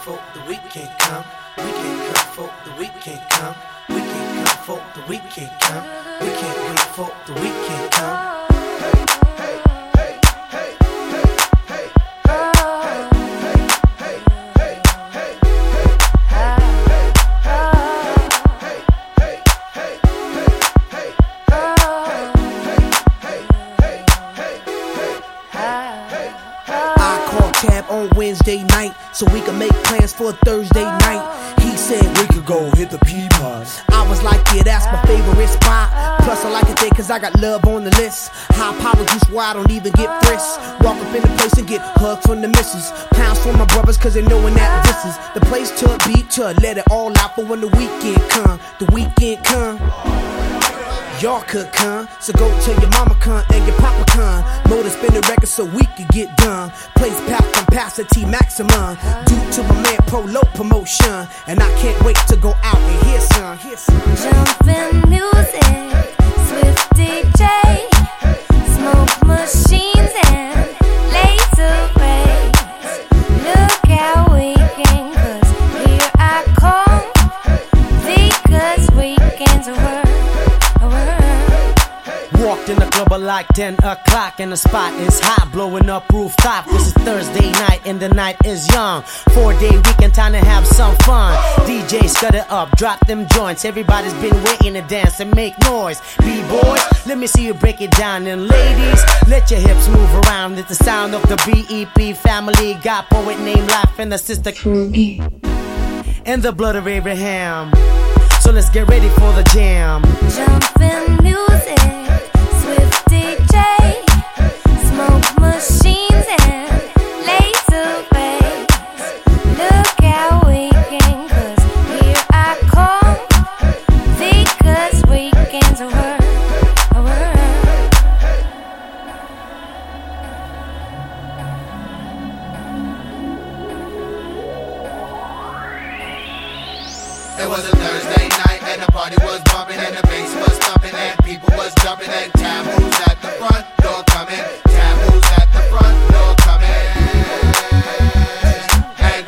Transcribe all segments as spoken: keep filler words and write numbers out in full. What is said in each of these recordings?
for the weekend come. We can't come for the weekend come. We can't come for the weekend come. We can't wait for the weekend come. Tab on Wednesday night so we can make plans for Thursday night. He said we could go hit the P-Pod. I was like, yeah, that's my favorite spot. Plus I like it there cause I got love on the list. High power juice where I don't even get frisk. Walk up in the place and get hugs from the missus. Pounds from my brothers cause they knowin' that this is the place to be, to let it all out for when the weekend come. The weekend come. Y'all could come, so go tell your mama come and your papa come. More to spin the record so we could get done. Place pack capacity maximum. Due to my man Polo promotion. And I can't wait to go out and hear some, hear some. Jumpin' music, Swift D J, smoke machines and laser rays. Look how we can, cause here I come. Because weekends are work. Walked in the club at like ten o'clock and the spot is hot, blowing up rooftop. This is Thursday night and the night is young. Four day weekend, time to have some fun. D J scud it up, drop them joints. Everybody's been waiting to dance and make noise. B-boys, let me see you break it down. And ladies, let your hips move around. It's the sound of the B E P family. Got poet named Life and the sister Krugi and the blood of Abraham. So let's get ready for the jam. Jumpin' music, Swift D J, smoke machines and laser rays. Look how we can, cause here I come. Because weekends are work, are work. It was a Thursday night and the party was bumping and the bass was thumping and people was jumping and Tab who's at the front door coming. Tab who's at the front door coming. And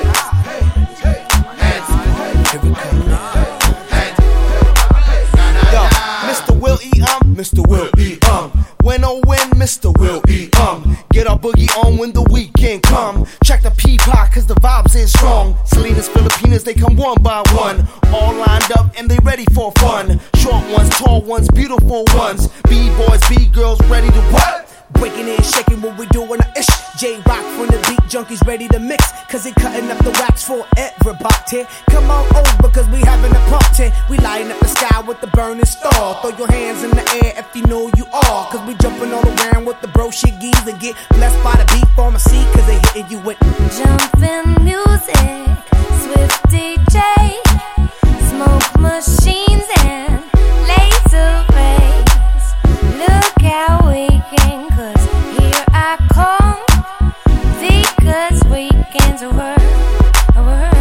and Yo, Mister Will E. Um, Mister Will E. Um. When oh when Mister Will E. Um. Get our boogie on when the weekend come. Check the P-Pod cause the vibes is strong. Selena's Filipinas, they come one by one. All lined up and they ready for fun. Short ones, tall ones, beautiful ones. B-boys, B-girls ready to what? Breaking and shaking what we doing a ish. J-Rock from the beat junkies ready to mix. Cause they cutting up the wax for everybody. Come on over cause we having a party. We lighting up the sky with the burning star. Throw your hands in the air if you know you are. Cause we jumping all around with the bro shiggies. And get blessed by the beat pharmacy cause they hitting you with Jumpin' music, Swift D J, smoke machines and laser rays. Look how we can, cause here I come. Because weekends are work, are work.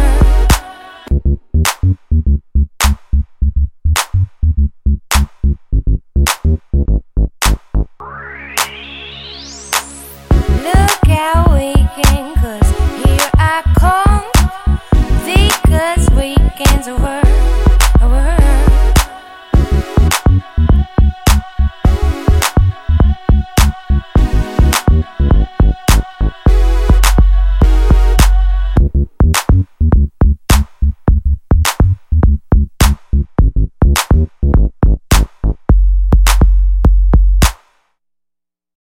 Look how we can, cause here I come. Because weekends are work.